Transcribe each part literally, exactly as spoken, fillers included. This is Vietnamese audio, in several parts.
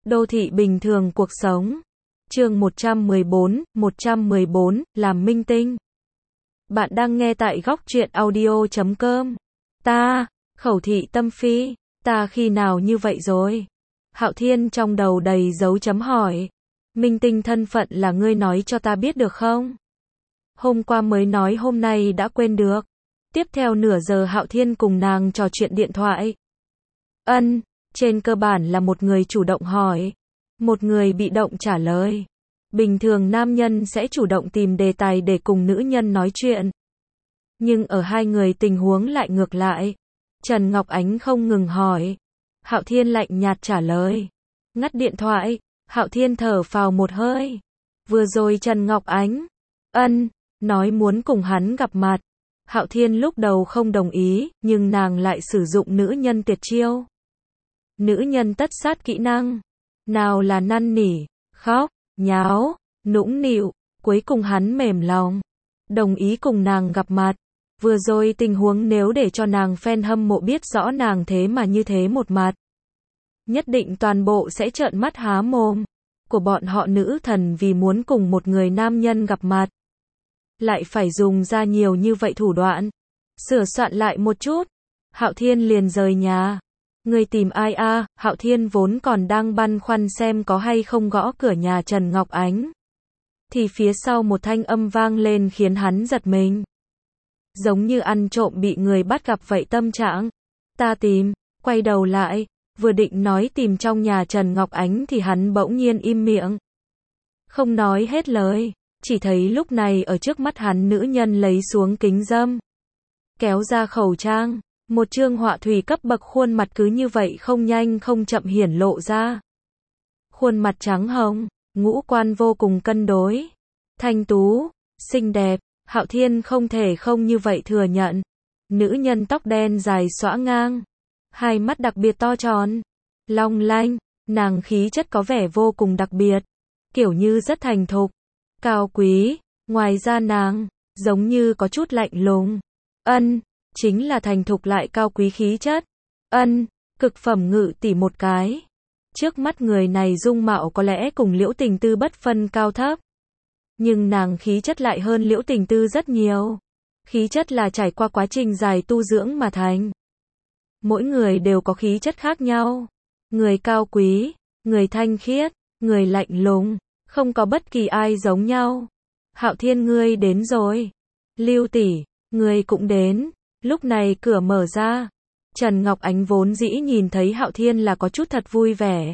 Đô thị bình thường cuộc sống. Chương một trăm mười bốn, một trăm mười bốn, làm minh tinh. Bạn đang nghe tại góc truyện audio chấm com. Ta, Khẩu Thị Tâm Phi, ta khi nào như vậy rồi? Hạo Thiên trong đầu đầy dấu chấm hỏi. Minh tinh thân phận là ngươi nói cho ta biết được không? Hôm qua mới nói hôm nay đã quên được. Tiếp theo nửa giờ Hạo Thiên cùng nàng trò chuyện điện thoại. Ân, trên cơ bản là một người chủ động hỏi, một người bị động trả lời. Bình thường nam nhân sẽ chủ động tìm đề tài để cùng nữ nhân nói chuyện. Nhưng ở hai người tình huống lại ngược lại. Trần Ngọc Ánh không ngừng hỏi. Hạo Thiên lạnh nhạt trả lời. Ngắt điện thoại, Hạo Thiên thở phào một hơi. Vừa rồi Trần Ngọc Ánh, ân, nói muốn cùng hắn gặp mặt. Hạo Thiên lúc đầu không đồng ý, nhưng nàng lại sử dụng nữ nhân tuyệt chiêu. Nữ nhân tất sát kỹ năng. Nào là năn nỉ, khóc, nháo, nũng nịu, cuối cùng hắn mềm lòng. Đồng ý cùng nàng gặp mặt. Vừa rồi tình huống nếu để cho nàng fan hâm mộ biết rõ nàng thế mà như thế một mặt. Nhất định toàn bộ sẽ trợn mắt há mồm. Của bọn họ nữ thần vì muốn cùng một người nam nhân gặp mặt. Lại phải dùng ra nhiều như vậy thủ đoạn. Sửa soạn lại một chút. Hạo Thiên liền rời nhà. Người tìm ai a? À? Hạo Thiên vốn còn đang băn khoăn xem có hay không gõ cửa nhà Trần Ngọc Ánh. Thì phía sau một thanh âm vang lên khiến hắn giật mình. Giống như ăn trộm bị người bắt gặp vậy tâm trạng. Ta tìm, quay đầu lại, vừa định nói tìm trong nhà Trần Ngọc Ánh thì hắn bỗng nhiên im miệng. Không nói hết lời, chỉ thấy lúc này ở trước mắt hắn nữ nhân lấy xuống kính râm. Kéo ra khẩu trang. Một chương họa thủy cấp bậc khuôn mặt cứ như vậy không nhanh không chậm hiển lộ ra. Khuôn mặt trắng hồng, ngũ quan vô cùng cân đối. Thanh tú, xinh đẹp, Hạo Thiên không thể không như vậy thừa nhận. Nữ nhân tóc đen dài xõa ngang. Hai mắt đặc biệt to tròn. Long lanh, nàng khí chất có vẻ vô cùng đặc biệt. Kiểu như rất thành thục, cao quý. Ngoài ra nàng, giống như có chút lạnh lùng. Ân. Chính là thành thục lại cao quý khí chất. Ân, cực phẩm ngự tỷ một cái. Trước mắt người này dung mạo có lẽ cùng Liễu Tình Tư bất phân cao thấp. Nhưng nàng khí chất lại hơn Liễu Tình Tư rất nhiều. Khí chất là trải qua quá trình dài tu dưỡng mà thành. Mỗi người đều có khí chất khác nhau. Người cao quý, người thanh khiết, người lạnh lùng, không có bất kỳ ai giống nhau. Hạo Thiên ngươi đến rồi. Lưu tỷ, ngươi cũng đến. Lúc này cửa mở ra. Trần Ngọc Ánh vốn dĩ nhìn thấy Hạo Thiên là có chút thật vui vẻ.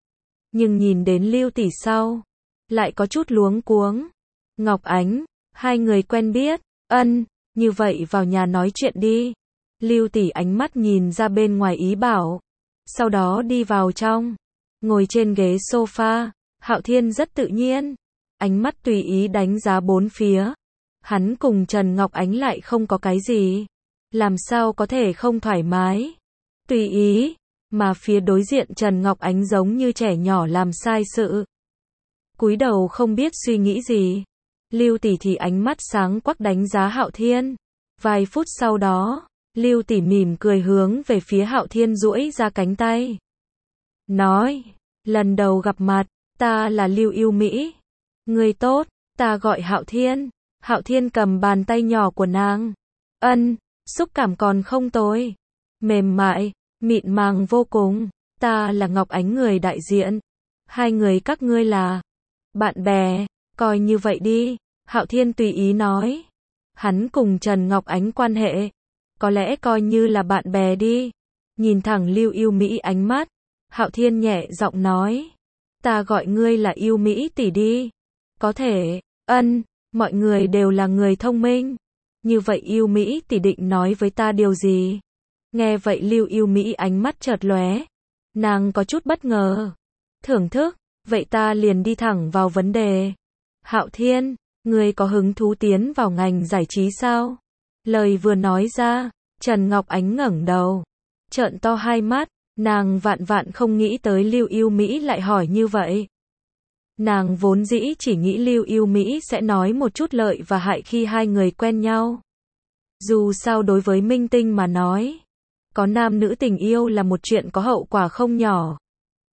Nhưng nhìn đến Lưu tỷ sau, lại có chút luống cuống. Ngọc Ánh, hai người quen biết. Ân, như vậy vào nhà nói chuyện đi. Lưu tỷ ánh mắt nhìn ra bên ngoài ý bảo. Sau đó đi vào trong. Ngồi trên ghế sofa. Hạo Thiên rất tự nhiên. Ánh mắt tùy ý đánh giá bốn phía. Hắn cùng Trần Ngọc Ánh lại không có cái gì. Làm sao có thể không thoải mái? Tùy ý, mà phía đối diện Trần Ngọc Ánh giống như trẻ nhỏ làm sai sự. Cúi đầu không biết suy nghĩ gì. Lưu tỷ thì ánh mắt sáng quắc đánh giá Hạo Thiên. Vài phút sau đó, Lưu tỷ mỉm cười hướng về phía Hạo Thiên duỗi ra cánh tay. Nói, lần đầu gặp mặt, ta là Lưu Yêu Mỹ. Người tốt, ta gọi Hạo Thiên. Hạo Thiên cầm bàn tay nhỏ của nàng. Ân. Xúc cảm còn không tồi. Mềm mại, mịn màng vô cùng. Ta là Ngọc Ánh người đại diện. Hai người các ngươi là bạn bè, coi như vậy đi. Hạo Thiên tùy ý nói. Hắn cùng Trần Ngọc Ánh quan hệ, có lẽ coi như là bạn bè đi. Nhìn thẳng Lưu Yêu Mỹ ánh mắt, Hạo Thiên nhẹ giọng nói. Ta gọi ngươi là Yêu Mỹ tỷ đi. Có thể, ân, mọi người đều là người thông minh. Như vậy Yêu Mỹ tỷ định nói với ta điều gì? Nghe vậy Lưu Yêu Mỹ ánh mắt chợt lóe. Nàng có chút bất ngờ. Thưởng thức, vậy ta liền đi thẳng vào vấn đề. Hạo Thiên, ngươi có hứng thú tiến vào ngành giải trí sao? Lời vừa nói ra, Trần Ngọc Ánh ngẩng đầu. Trợn to hai mắt, nàng vạn vạn không nghĩ tới Lưu Yêu Mỹ lại hỏi như vậy. Nàng vốn dĩ chỉ nghĩ Lưu Yêu Mỹ sẽ nói một chút lợi và hại khi hai người quen nhau. Dù sao đối với minh tinh mà nói, có nam nữ tình yêu là một chuyện có hậu quả không nhỏ.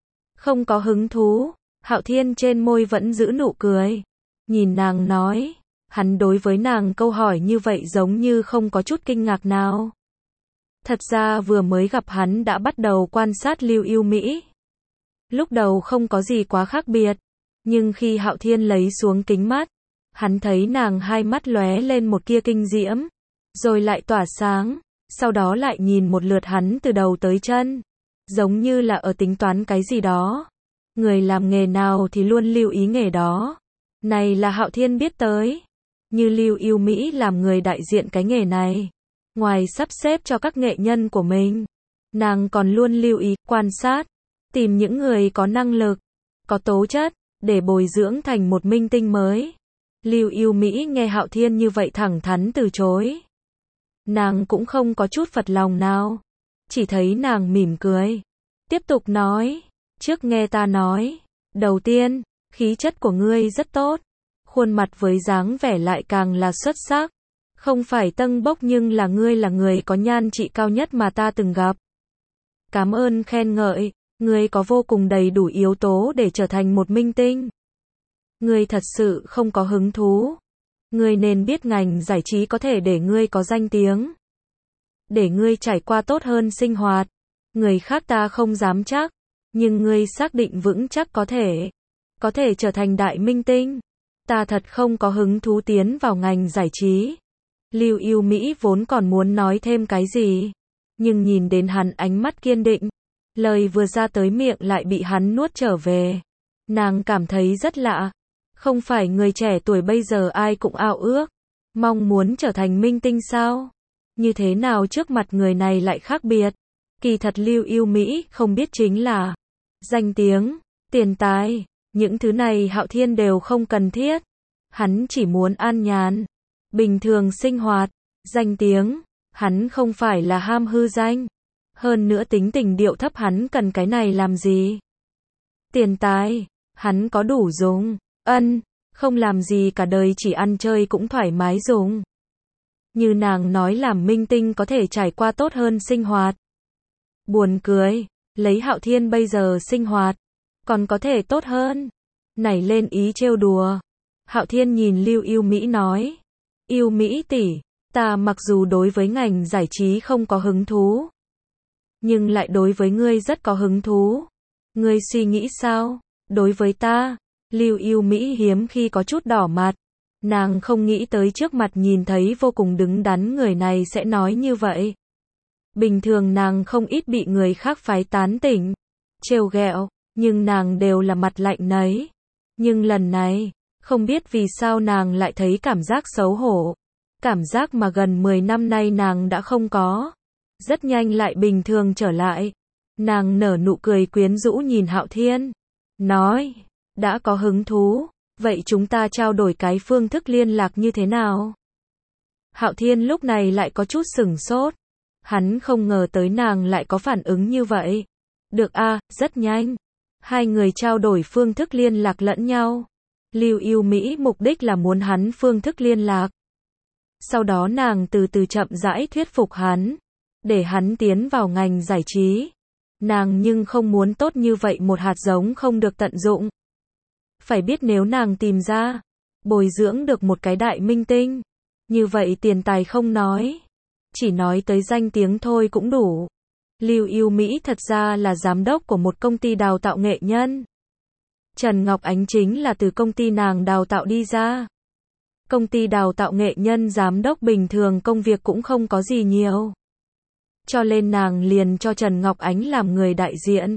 Không có hứng thú. Hạo Thiên trên môi vẫn giữ nụ cười. Nhìn nàng nói. Hắn đối với nàng câu hỏi như vậy giống như không có chút kinh ngạc nào. Thật ra vừa mới gặp hắn đã bắt đầu quan sát Lưu Yêu Mỹ. Lúc đầu không có gì quá khác biệt. Nhưng khi Hạo Thiên lấy xuống kính mắt, hắn thấy nàng hai mắt lóe lên một tia kinh diễm. Rồi lại tỏa sáng. Sau đó lại nhìn một lượt hắn từ đầu tới chân. Giống như là ở tính toán cái gì đó. Người làm nghề nào thì luôn lưu ý nghề đó. Này là Hạo Thiên biết tới. Như Lưu Yêu Mỹ làm người đại diện cái nghề này. Ngoài sắp xếp cho các nghệ nhân của mình, nàng còn luôn lưu ý, quan sát, tìm những người có năng lực, có tố chất, để bồi dưỡng thành một minh tinh mới. Lưu Yêu Mỹ nghe Hạo Thiên như vậy thẳng thắn từ chối. Nàng cũng không có chút phật lòng nào. Chỉ thấy nàng mỉm cười. Tiếp tục nói. Trước nghe ta nói. Đầu tiên, khí chất của ngươi rất tốt. Khuôn mặt với dáng vẻ lại càng là xuất sắc. Không phải tâng bốc nhưng là ngươi là người có nhan trị cao nhất mà ta từng gặp. Cảm ơn khen ngợi. Ngươi có vô cùng đầy đủ yếu tố để trở thành một minh tinh. Ngươi thật sự không có hứng thú. Ngươi nên biết ngành giải trí có thể để ngươi có danh tiếng. Để ngươi trải qua tốt hơn sinh hoạt. Người khác ta không dám chắc. Nhưng ngươi xác định vững chắc có thể. Có thể trở thành đại minh tinh. Ta thật không có hứng thú tiến vào ngành giải trí. Lưu Yêu Mỹ vốn còn muốn nói thêm cái gì. Nhưng nhìn đến hắn ánh mắt kiên định. Lời vừa ra tới miệng lại bị hắn nuốt trở về. Nàng cảm thấy rất lạ. Không phải người trẻ tuổi bây giờ ai cũng ao ước. Mong muốn trở thành minh tinh sao? Như thế nào trước mặt người này lại khác biệt? Kỳ thật Lưu Yêu Mỹ không biết chính là danh tiếng, tiền tài, những thứ này Hạo Thiên đều không cần thiết. Hắn chỉ muốn an nhàn, bình thường sinh hoạt, danh tiếng, hắn không phải là ham hư danh. Hơn nữa tính tình điệu thấp hắn cần cái này làm gì? Tiền tài, hắn có đủ dùng, ân, không làm gì cả đời chỉ ăn chơi cũng thoải mái dùng. Như nàng nói làm minh tinh có thể trải qua tốt hơn sinh hoạt. Buồn cười, lấy Hạo Thiên bây giờ sinh hoạt, còn có thể tốt hơn. Nảy lên ý trêu đùa. Hạo Thiên nhìn Lưu Yêu Mỹ nói. Yêu Mỹ tỷ, ta mặc dù đối với ngành giải trí không có hứng thú. Nhưng lại đối với ngươi rất có hứng thú. Ngươi suy nghĩ sao? Đối với ta, Lưu Yêu Mỹ hiếm khi có chút đỏ mặt. Nàng không nghĩ tới trước mặt nhìn thấy vô cùng đứng đắn người này sẽ nói như vậy. Bình thường nàng không ít bị người khác phái tán tỉnh, trêu ghẹo, nhưng nàng đều là mặt lạnh nấy. Nhưng lần này, không biết vì sao nàng lại thấy cảm giác xấu hổ. Cảm giác mà gần mười năm nay nàng đã không có. Rất nhanh lại bình thường trở lại. Nàng nở nụ cười quyến rũ nhìn Hạo Thiên. Nói, đã có hứng thú, vậy chúng ta trao đổi cái phương thức liên lạc như thế nào? Hạo Thiên lúc này lại có chút sửng sốt. Hắn không ngờ tới nàng lại có phản ứng như vậy. Được a, à, rất nhanh. Hai người trao đổi phương thức liên lạc lẫn nhau. Lưu Yêu Mỹ mục đích là muốn hắn phương thức liên lạc. Sau đó nàng từ từ chậm rãi thuyết phục hắn. Để hắn tiến vào ngành giải trí. Nàng nhưng không muốn tốt như vậy một hạt giống không được tận dụng. Phải biết nếu nàng tìm ra, bồi dưỡng được một cái đại minh tinh. Như vậy tiền tài không nói. Chỉ nói tới danh tiếng thôi cũng đủ. Lưu Yêu Mỹ thật ra là giám đốc của một công ty đào tạo nghệ nhân. Trần Ngọc Ánh chính là từ công ty nàng đào tạo đi ra. Công ty đào tạo nghệ nhân giám đốc bình thường công việc cũng không có gì nhiều. Cho nên nàng liền cho Trần Ngọc Ánh làm người đại diện.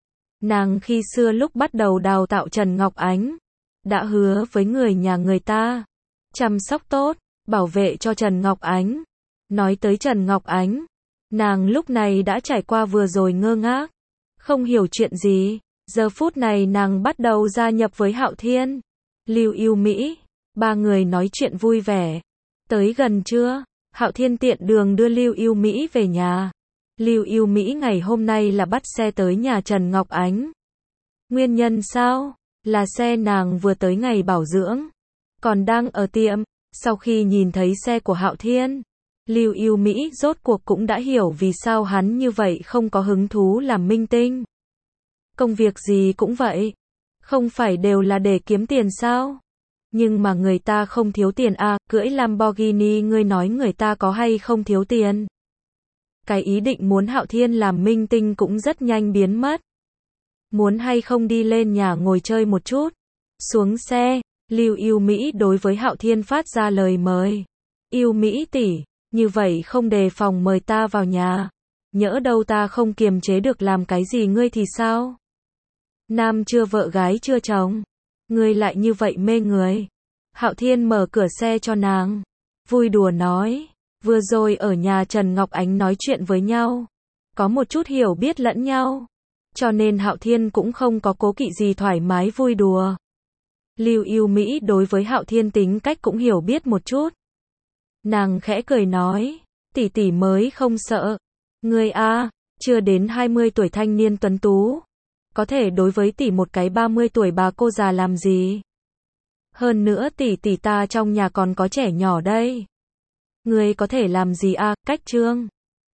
Nàng khi xưa lúc bắt đầu đào tạo Trần Ngọc Ánh, đã hứa với người nhà người ta, chăm sóc tốt, bảo vệ cho Trần Ngọc Ánh. Nói tới Trần Ngọc Ánh, nàng lúc này đã trải qua vừa rồi ngơ ngác, không hiểu chuyện gì. Giờ phút này nàng bắt đầu gia nhập với Hạo Thiên, Lưu Yêu Mỹ, ba người nói chuyện vui vẻ. Tới gần trưa, Hạo Thiên tiện đường đưa Lưu Yêu Mỹ về nhà. Lưu Yêu Mỹ ngày hôm nay là bắt xe tới nhà Trần Ngọc Ánh. Nguyên nhân sao? Là xe nàng vừa tới ngày bảo dưỡng, còn đang ở tiệm. Sau khi nhìn thấy xe của Hạo Thiên, Lưu Yêu Mỹ rốt cuộc cũng đã hiểu vì sao hắn như vậy không có hứng thú làm minh tinh. Công việc gì cũng vậy. Không phải đều là để kiếm tiền sao? Nhưng mà người ta không thiếu tiền à, cưỡi Lamborghini ngươi nói người ta có hay không thiếu tiền? Cái ý định muốn Hạo Thiên làm minh tinh cũng rất nhanh biến mất. Muốn hay không đi lên nhà ngồi chơi một chút? Xuống xe, Lưu Yêu Mỹ đối với Hạo Thiên phát ra lời mời. Yêu Mỹ tỷ, như vậy không đề phòng mời ta vào nhà. Nhỡ đâu ta không kiềm chế được làm cái gì ngươi thì sao? Nam chưa vợ gái chưa chồng. Ngươi lại như vậy mê người. Hạo Thiên mở cửa xe cho nàng. Vui đùa nói. Vừa rồi ở nhà Trần Ngọc Ánh nói chuyện với nhau. Có một chút hiểu biết lẫn nhau. Cho nên Hạo Thiên cũng không có cố kỵ gì thoải mái vui đùa. Lưu Yêu Mỹ đối với Hạo Thiên tính cách cũng hiểu biết một chút. Nàng khẽ cười nói. Tỷ tỷ mới không sợ. Ngươi a, chưa đến hai mươi tuổi thanh niên tuấn tú. Có thể đối với tỷ một cái ba mươi tuổi bà cô già làm gì? Hơn nữa tỷ tỷ ta trong nhà còn có trẻ nhỏ đây. Ngươi có thể làm gì a, cách trương.